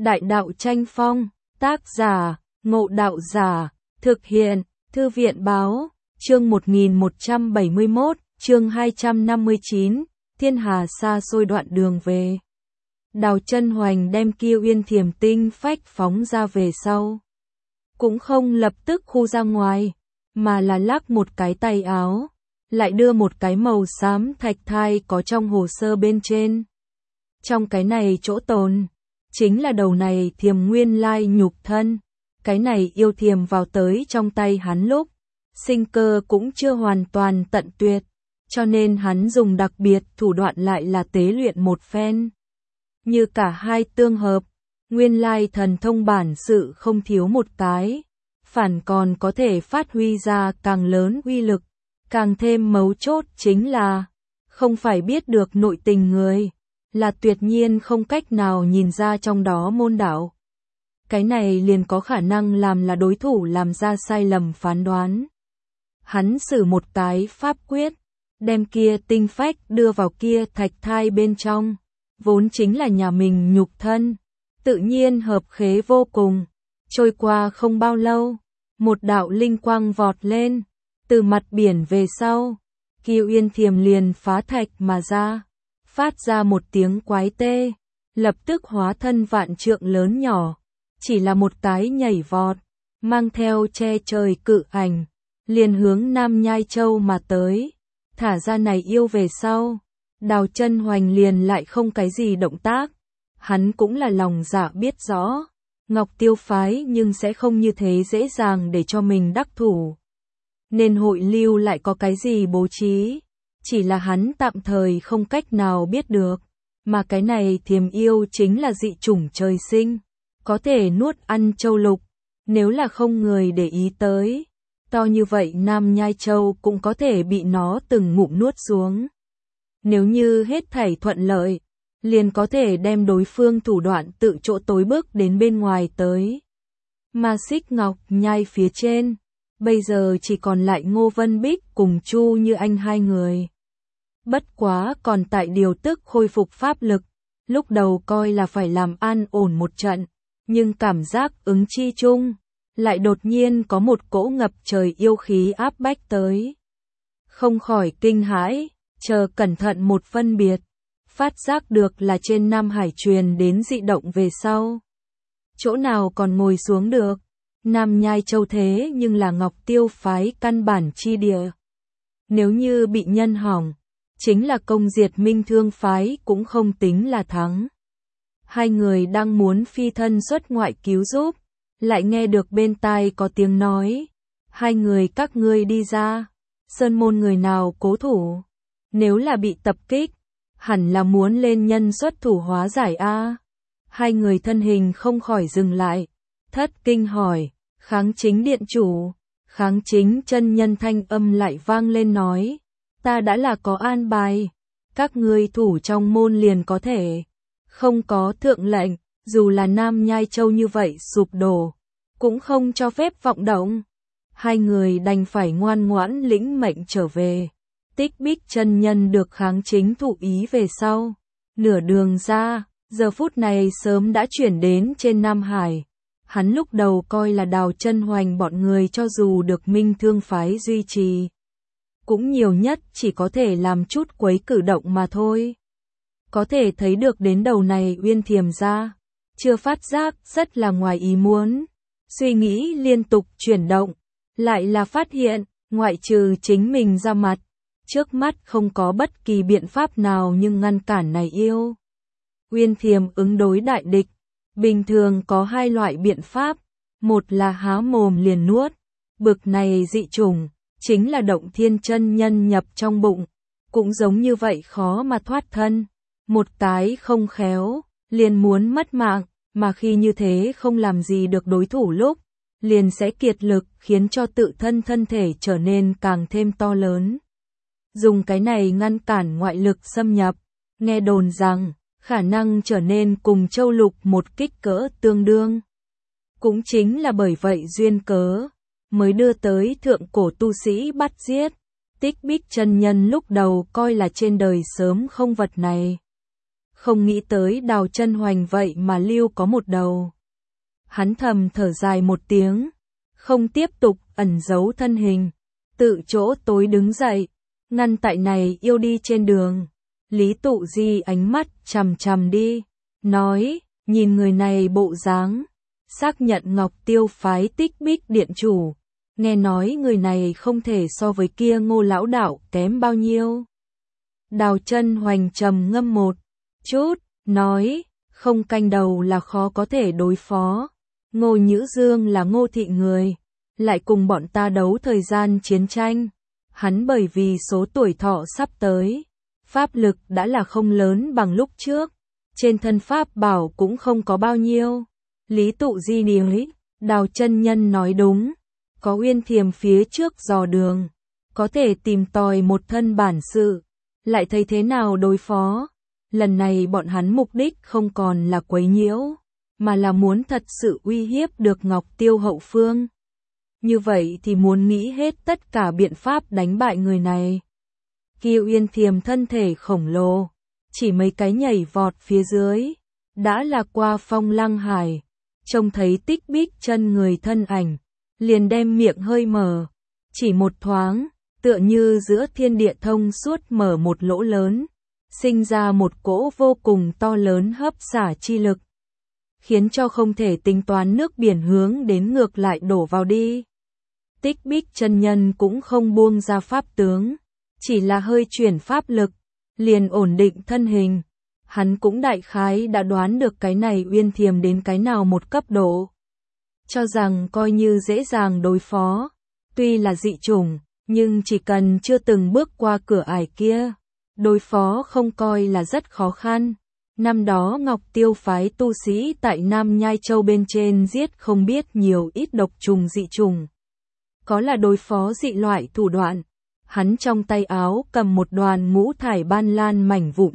Đại đạo tranh phong, tác giả, Ngộ Đạo Giả, thực hiện, Thư viện Báo, chương 1171, chương 259, thiên hà xa xôi đoạn đường về. Đào Chân Hoành đem Kia Uyên Thiềm tinh phách phóng ra về sau. Cũng không lập tức khu ra ngoài, mà là lắc một cái tay áo, lại đưa một cái màu xám thạch thai có trong hồ sơ bên trên. Trong cái này chỗ tồn, chính là đầu này thiềm nguyên lai nhục thân. Cái này yêu thiềm vào tới trong tay hắn lúc, sinh cơ cũng chưa hoàn toàn tận tuyệt, cho nên hắn dùng đặc biệt thủ đoạn lại là tế luyện một phen. Như cả hai tương hợp, nguyên lai thần thông bản sự không thiếu một cái, phản còn có thể phát huy ra càng lớn uy lực, càng thêm mấu chốt chính là, không phải biết được nội tình người, là tuyệt nhiên không cách nào nhìn ra trong đó môn đạo. Cái này liền có khả năng làm là đối thủ làm ra sai lầm phán đoán. Hắn sử một cái pháp quyết, đem kia tinh phách đưa vào kia thạch thai bên trong, vốn chính là nhà mình nhục thân, tự nhiên hợp khế vô cùng. Trôi qua không bao lâu, một đạo linh quang vọt lên, từ mặt biển về sau, Kia Uyên Thiềm liền phá thạch mà ra, phát ra một tiếng quái tê, lập tức hóa thân vạn trượng lớn nhỏ, chỉ là một cái nhảy vọt, mang theo che trời cự ảnh, liền hướng Nam Nhai Châu mà tới. Thả ra này yêu về sau, Đào Chân Hoành liền lại không cái gì động tác, hắn cũng là lòng dạ biết rõ, Ngọc Tiêu phái nhưng sẽ không như thế dễ dàng để cho mình đắc thủ. Nên hội lưu lại có cái gì bố trí, chỉ là hắn tạm thời không cách nào biết được, mà cái này thiềm yêu chính là dị chủng trời sinh, có thể nuốt ăn châu lục, nếu là không người để ý tới, to như vậy Nam Nhai Châu cũng có thể bị nó từng ngụm nuốt xuống. Nếu như hết thảy thuận lợi, liền có thể đem đối phương thủ đoạn tự chỗ tối bước đến bên ngoài tới. Mà Xích Ngọc Nhai phía trên, bây giờ chỉ còn lại Ngô Vân Bích cùng Chu Như Anh hai người. Bất quá còn tại điều tức khôi phục pháp lực, lúc đầu coi là phải làm an ổn một trận, nhưng cảm giác ứng chi chung, lại đột nhiên có một cỗ ngập trời yêu khí áp bách tới. Không khỏi kinh hãi, chờ cẩn thận một phân biệt, phát giác được là trên Nam Hải truyền đến dị động về sau. Chỗ nào còn ngồi xuống được, Nam Nhai Châu thế nhưng là Ngọc Tiêu phái căn bản chi địa. Nếu như bị nhân hỏng, chính là công diệt Minh Thương phái cũng không tính là thắng. Hai người đang muốn phi thân xuất ngoại cứu giúp, lại nghe được bên tai có tiếng nói, hai người các ngươi đi ra, sơn môn người nào cố thủ, nếu là bị tập kích, hẳn là muốn lên nhân xuất thủ hóa giải a. Hai người thân hình không khỏi dừng lại, thất kinh hỏi, Kháng Chính điện chủ. Kháng Chính chân nhân thanh âm lại vang lên nói, ta đã là có an bài, các ngươi thủ trong môn liền có thể, không có thượng lệnh, dù là Nam Nhai Châu như vậy sụp đổ, cũng không cho phép vọng động. Hai người đành phải ngoan ngoãn lĩnh mệnh trở về. Tích Bích chân nhân được Kháng Chính thụ ý về sau, nửa đường ra, giờ phút này sớm đã chuyển đến trên Nam Hải. Hắn lúc đầu coi là Đào Chân Hoành bọn người cho dù được Minh Thương phái duy trì, cũng nhiều nhất chỉ có thể làm chút quấy cử động mà thôi. Có thể thấy được đến đầu này Uyên Thiềm ra, chưa phát giác rất là ngoài ý muốn. Suy nghĩ liên tục chuyển động, lại là phát hiện, ngoại trừ chính mình ra mặt, trước mắt không có bất kỳ biện pháp nào nhưng ngăn cản này yêu. Uyên Thiềm ứng đối đại địch, bình thường có hai loại biện pháp, một là há mồm liền nuốt, bực này dị chủng, chính là Động Thiên chân nhân nhập trong bụng, cũng giống như vậy khó mà thoát thân, một cái không khéo, liền muốn mất mạng, mà khi như thế không làm gì được đối thủ lúc, liền sẽ kiệt lực khiến cho tự thân thân thể trở nên càng thêm to lớn. Dùng cái này ngăn cản ngoại lực xâm nhập, nghe đồn rằng, khả năng trở nên cùng châu lục một kích cỡ tương đương. Cũng chính là bởi vậy duyên cớ, mới đưa tới thượng cổ tu sĩ bắt giết. Tích Bích chân nhân lúc đầu coi là trên đời sớm không vật này. Không nghĩ tới Đào Chân Hoành vậy mà lưu có một đầu. Hắn thầm thở dài một tiếng, không tiếp tục ẩn giấu thân hình, tự chỗ tối đứng dậy, ngăn tại này yêu đi trên đường. Lý Tụ Di ánh mắt chằm chằm đi, nói, nhìn người này bộ dáng, xác nhận Ngọc Tiêu phái Tích Bích điện chủ, nghe nói người này không thể so với kia Ngô lão đạo kém bao nhiêu. Đào Chân Hoành trầm ngâm một chút, nói, không canh đầu là khó có thể đối phó. Ngô Nhữ Dương là Ngô thị người, lại cùng bọn ta đấu thời gian chiến tranh. Hắn bởi vì số tuổi thọ sắp tới, pháp lực đã là không lớn bằng lúc trước, trên thân pháp bảo cũng không có bao nhiêu. Lý Tụ Di nói, Đào chân nhân nói đúng, có Uyên Thiềm phía trước dò đường, có thể tìm tòi một thân bản sự, lại thấy thế nào đối phó. Lần này bọn hắn mục đích không còn là quấy nhiễu, mà là muốn thật sự uy hiếp được Ngọc Tiêu hậu phương. Như vậy thì muốn nghĩ hết tất cả biện pháp đánh bại người này. Kia Uyên Thiềm thân thể khổng lồ, chỉ mấy cái nhảy vọt phía dưới, đã là qua Phong Lăng Hải, trông thấy Tích Bích chân người thân ảnh, liền đem miệng hơi mở, chỉ một thoáng, tựa như giữa thiên địa thông suốt mở một lỗ lớn, sinh ra một cỗ vô cùng to lớn hấp xả chi lực, khiến cho không thể tính toán nước biển hướng đến ngược lại đổ vào đi. Tích Bích chân nhân cũng không buông ra pháp tướng, chỉ là hơi chuyển pháp lực, liền ổn định thân hình. Hắn cũng đại khái đã đoán được cái này Uyên Thiềm đến cái nào một cấp độ. Cho rằng coi như dễ dàng đối phó, tuy là dị chủng, nhưng chỉ cần chưa từng bước qua cửa ải kia, đối phó không coi là rất khó khăn. Năm đó Ngọc Tiêu phái tu sĩ tại Nam Nhai Châu bên trên giết không biết nhiều ít độc trùng dị trùng. Có là đối phó dị loại thủ đoạn, hắn trong tay áo cầm một đoàn ngũ thải ban lan mảnh vụn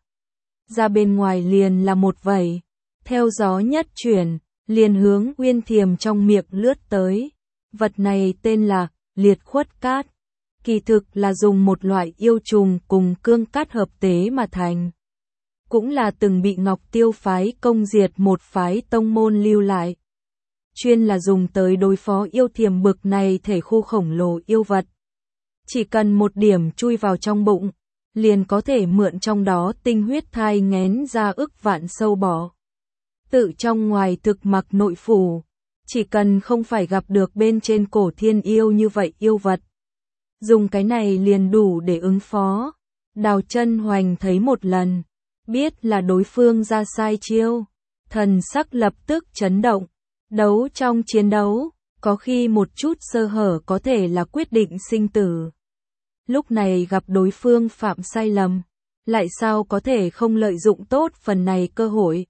ra bên ngoài liền là một vẩy, theo gió nhất chuyển, liền hướng Uyên Thiềm trong miệng lướt tới. Vật này tên là liệt khuất cát, kỳ thực là dùng một loại yêu trùng cùng cương cát hợp tế mà thành. Cũng là từng bị Ngọc Tiêu phái công diệt một phái tông môn lưu lại. Chuyên là dùng tới đối phó yêu thiềm bực này thể khu khổng lồ yêu vật. Chỉ cần một điểm chui vào trong bụng, liền có thể mượn trong đó tinh huyết thai nghén ra ức vạn sâu bọ. Tự trong ngoài thực mặc nội phủ, chỉ cần không phải gặp được bên trên cổ thiên yêu như vậy yêu vật. Dùng cái này liền đủ để ứng phó. Đào Chân Hoành thấy một lần, biết là đối phương ra sai chiêu, thần sắc lập tức chấn động. Đấu trong chiến đấu, có khi một chút sơ hở có thể là quyết định sinh tử. Lúc này gặp đối phương phạm sai lầm, lại sao có thể không lợi dụng tốt phần này cơ hội.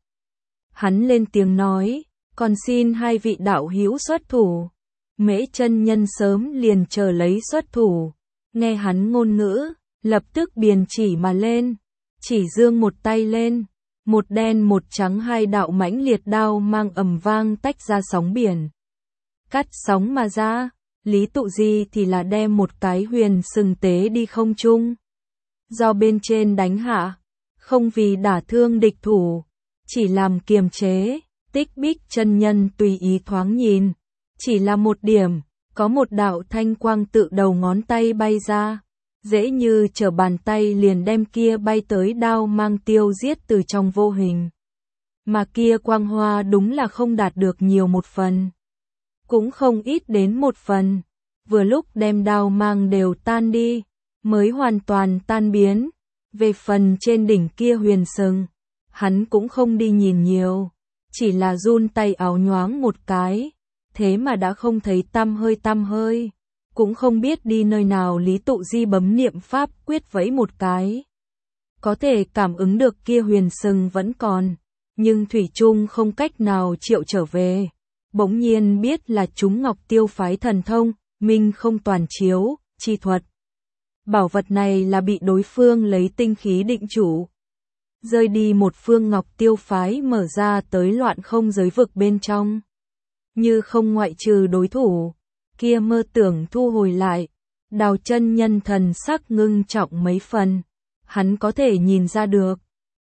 Hắn lên tiếng nói, còn xin hai vị đạo hữu xuất thủ. Mễ chân nhân sớm liền chờ lấy xuất thủ, nghe hắn ngôn ngữ, lập tức biền chỉ mà lên, chỉ giương một tay lên, một đen một trắng hai đạo mãnh liệt đao mang ầm vang tách ra sóng biển. Cắt sóng mà ra, Lý Tụ Di thì là đem một cái huyền sừng tế đi không trung. Do bên trên đánh hạ, không vì đả thương địch thủ, chỉ làm kiềm chế. Tích Bích chân nhân tùy ý thoáng nhìn, chỉ là một điểm, có một đạo thanh quang tự đầu ngón tay bay ra, dễ như trở bàn tay liền đem kia bay tới đao mang tiêu giết từ trong vô hình. Mà kia quang hoa đúng là không đạt được nhiều một phần, cũng không ít đến một phần, vừa lúc đem đao mang đều tan đi, mới hoàn toàn tan biến. Về phần trên đỉnh kia huyền sừng, hắn cũng không đi nhìn nhiều, chỉ là run tay áo nhoáng một cái, thế mà đã không thấy tăm hơi, cũng không biết đi nơi nào. Lý Tụ Di bấm niệm pháp quyết vẫy một cái, có thể cảm ứng được kia huyền sừng vẫn còn, nhưng thủy chung không cách nào triệu trở về. Bỗng nhiên biết là chúng Ngọc Tiêu phái thần thông, minh không toàn chiếu, chi thuật. Bảo vật này là bị đối phương lấy tinh khí định chủ. Rơi đi một phương Ngọc Tiêu phái mở ra tới loạn không giới vực bên trong. Như không ngoại trừ đối thủ, kia mơ tưởng thu hồi lại. Đào chân nhân thần sắc ngưng trọng mấy phần. Hắn có thể nhìn ra được,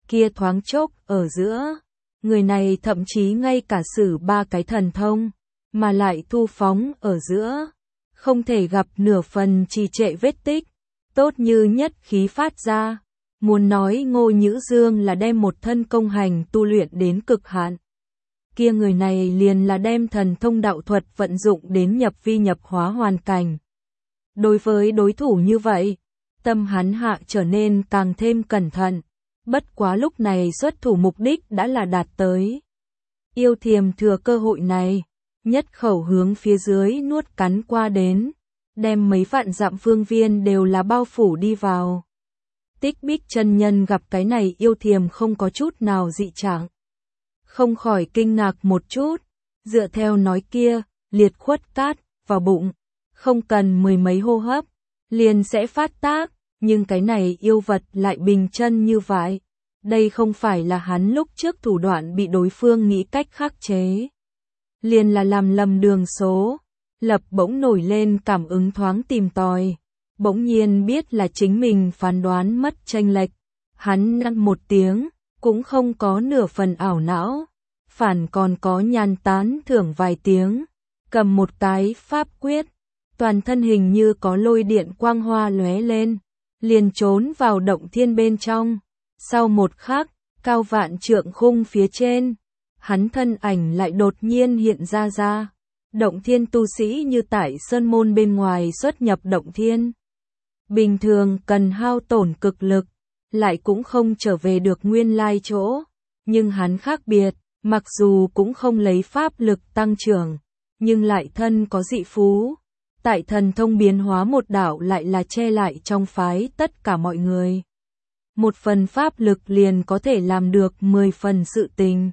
kia thoáng chốc ở giữa. Người này thậm chí ngay cả sử 3 cái thần thông, mà lại thu phóng ở giữa. Không thể gặp nửa phần trì trệ vết tích, tốt như nhất khí phát ra. Muốn nói Ngô Nhữ Dương là đem một thân công hành tu luyện đến cực hạn. Kia người này liền là đem thần thông đạo thuật vận dụng đến nhập vi nhập hóa hoàn cảnh. Đối với đối thủ như vậy, tâm hắn hạ trở nên càng thêm cẩn thận. Bất quá lúc này xuất thủ mục đích đã là đạt tới. Yêu Thiềm thừa cơ hội này, nhất khẩu hướng phía dưới nuốt cắn qua đến, đem mấy vạn dặm phương viên đều là bao phủ đi vào. Tích Bích chân nhân gặp cái này Yêu Thiềm không có chút nào dị trạng, không khỏi kinh ngạc một chút, dựa theo nói kia, liệt khuất cát vào bụng, không cần mười mấy hô hấp, liền sẽ phát tác, nhưng cái này yêu vật lại bình chân như vậy. Đây không phải là hắn lúc trước thủ đoạn bị đối phương nghĩ cách khắc chế. Liền là làm lầm đường số, lập bỗng nổi lên cảm ứng thoáng tìm tòi. Bỗng nhiên biết là chính mình phán đoán mất chênh lệch. Hắn ngăn một tiếng, cũng không có nửa phần ảo não. Phản còn có nhàn tán thưởng vài tiếng. Cầm một cái pháp quyết. Toàn thân hình như có lôi điện quang hoa lóe lên. Liền trốn vào động thiên bên trong. Sau một khắc, cao vạn trượng khung phía trên. Hắn thân ảnh lại đột nhiên hiện ra. Động thiên tu sĩ như tại sơn môn bên ngoài xuất nhập động thiên. Bình thường cần hao tổn cực lực, lại cũng không trở về được nguyên lai chỗ. Nhưng hắn khác biệt, mặc dù cũng không lấy pháp lực tăng trưởng, nhưng lại thân có dị phú. Tại thần thông biến hóa một đạo lại là che lại trong phái tất cả mọi người. Một phần pháp lực liền có thể làm được 10 phần sự tình.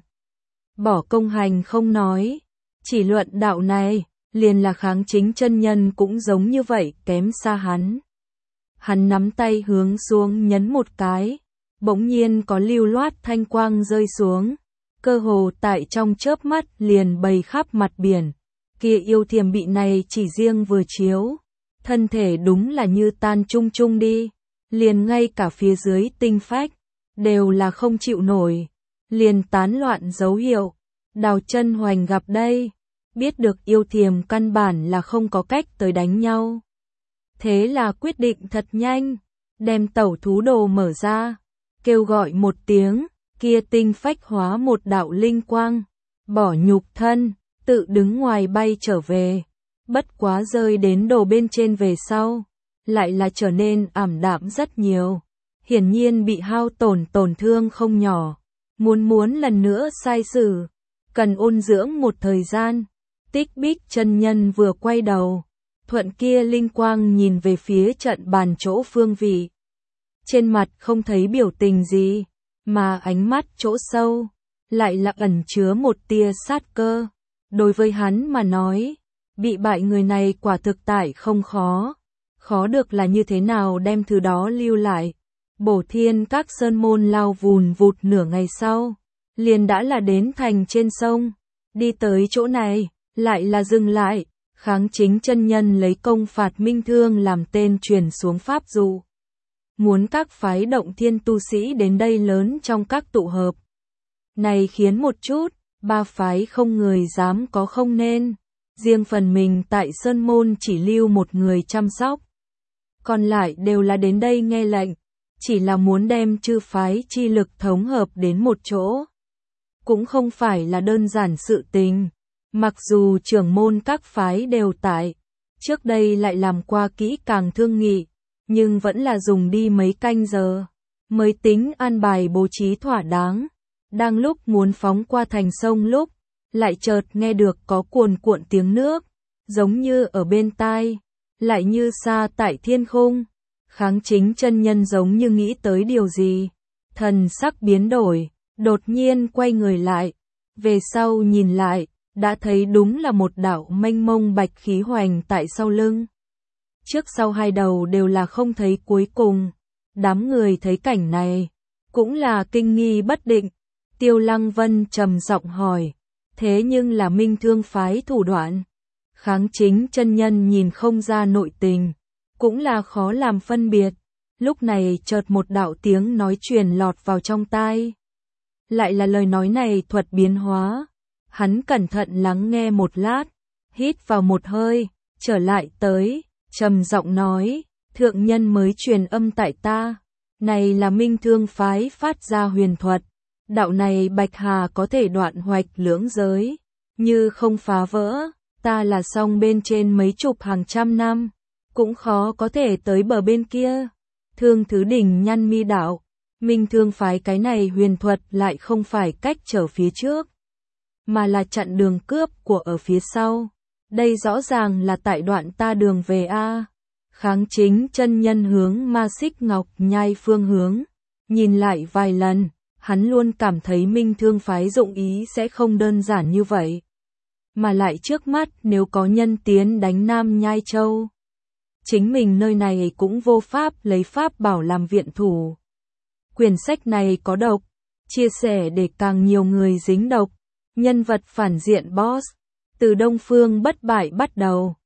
Bỏ công hành không nói, chỉ luận đạo này, liền là Kháng Chính chân nhân cũng giống như vậy, kém xa hắn. Hắn nắm tay hướng xuống nhấn một cái, bỗng nhiên có lưu loát thanh quang rơi xuống, cơ hồ tại trong chớp mắt liền bày khắp mặt biển. Kia Yêu Thiềm bị này chỉ riêng vừa chiếu, thân thể đúng là như tan chung chung đi, liền ngay cả phía dưới tinh phách đều là không chịu nổi, liền tán loạn dấu hiệu. Đào Chân Hoành gặp đây, biết được Yêu Thiềm căn bản là không có cách tới đánh nhau. Thế là quyết định thật nhanh, đem tẩu thú đồ mở ra, kêu gọi một tiếng, kia tinh phách hóa một đạo linh quang, bỏ nhục thân, tự đứng ngoài bay trở về. Bất quá rơi đến đồ bên trên về sau, lại là trở nên ảm đạm rất nhiều. Hiển nhiên bị hao tổn thương không nhỏ, muốn lần nữa sai sử, cần ôn dưỡng một thời gian. Tích Bích chân nhân vừa quay đầu, thuận kia linh quang nhìn về phía trận bàn chỗ phương vị. Trên mặt không thấy biểu tình gì, mà ánh mắt chỗ sâu, lại là ẩn chứa một tia sát cơ. Đối với hắn mà nói, bị bại người này quả thực tại không khó. Khó được là như thế nào đem thứ đó lưu lại. Bổ Thiên các sơn môn lao vùn vụt nửa ngày sau, liền đã là đến thành trên sông. Đi tới chỗ này, lại là dừng lại. Kháng Chính chân nhân lấy công phạt minh thương làm tên truyền xuống pháp dụ. Muốn các phái động thiên tu sĩ đến đây lớn trong các tụ hợp. Này khiến một chút, ba phái không người dám có không nên. Riêng phần mình tại sơn môn chỉ lưu một người chăm sóc. Còn lại đều là đến đây nghe lệnh, chỉ là muốn đem chư phái chi lực thống hợp đến một chỗ. Cũng không phải là đơn giản sự tình. Mặc dù trưởng môn các phái đều tại, trước đây lại làm qua kỹ càng thương nghị, nhưng vẫn là dùng đi mấy canh giờ, mới tính an bài bố trí thỏa đáng. Đang lúc muốn phóng qua thành sông lúc, lại chợt nghe được có cuồn cuộn tiếng nước, giống như ở bên tai, lại như xa tại thiên khung. Kháng Chính chân nhân giống như nghĩ tới điều gì, thần sắc biến đổi, đột nhiên quay người lại, về sau nhìn lại, đã thấy đúng là một đạo mênh mông bạch khí hoành tại sau lưng. Trước sau hai đầu đều là không thấy cuối cùng. Đám người thấy cảnh này, cũng là kinh nghi bất định. Tiêu Lăng Vân trầm giọng hỏi, thế nhưng là minh thương phái thủ đoạn. Kháng Chính chân nhân nhìn không ra nội tình, cũng là khó làm phân biệt. Lúc này chợt một đạo tiếng nói truyền lọt vào trong tai. Lại là lời nói này thuật biến hóa. Hắn cẩn thận lắng nghe một lát, hít vào một hơi, trở lại tới, trầm giọng nói, thượng nhân mới truyền âm tại ta. Này là Minh Thương phái phát ra huyền thuật. Đạo này Bạch Hà có thể đoạn hoạch lưỡng giới. Như không phá vỡ, ta là song bên trên mấy chục hàng trăm năm. Cũng khó có thể tới bờ bên kia. Thương Thứ Đỉnh nhăn mi đạo. Minh Thương phái cái này huyền thuật lại không phải cách trở phía trước, mà là chặn đường cướp của ở phía sau. Đây rõ ràng là tại đoạn ta đường về a. Kháng Chính chân nhân hướng Ma Xích Ngọc Nhai phương hướng, nhìn lại vài lần, hắn luôn cảm thấy Minh Thương phái dụng ý sẽ không đơn giản như vậy. Mà lại trước mắt nếu có nhân tiến đánh Nam Nhai Châu, chính mình nơi này cũng vô pháp lấy pháp bảo làm viện thủ. Quyển sách này có độc, chia sẻ để càng nhiều người dính độc. Nhân vật phản diện boss, từ Đông Phương bất bại bắt đầu.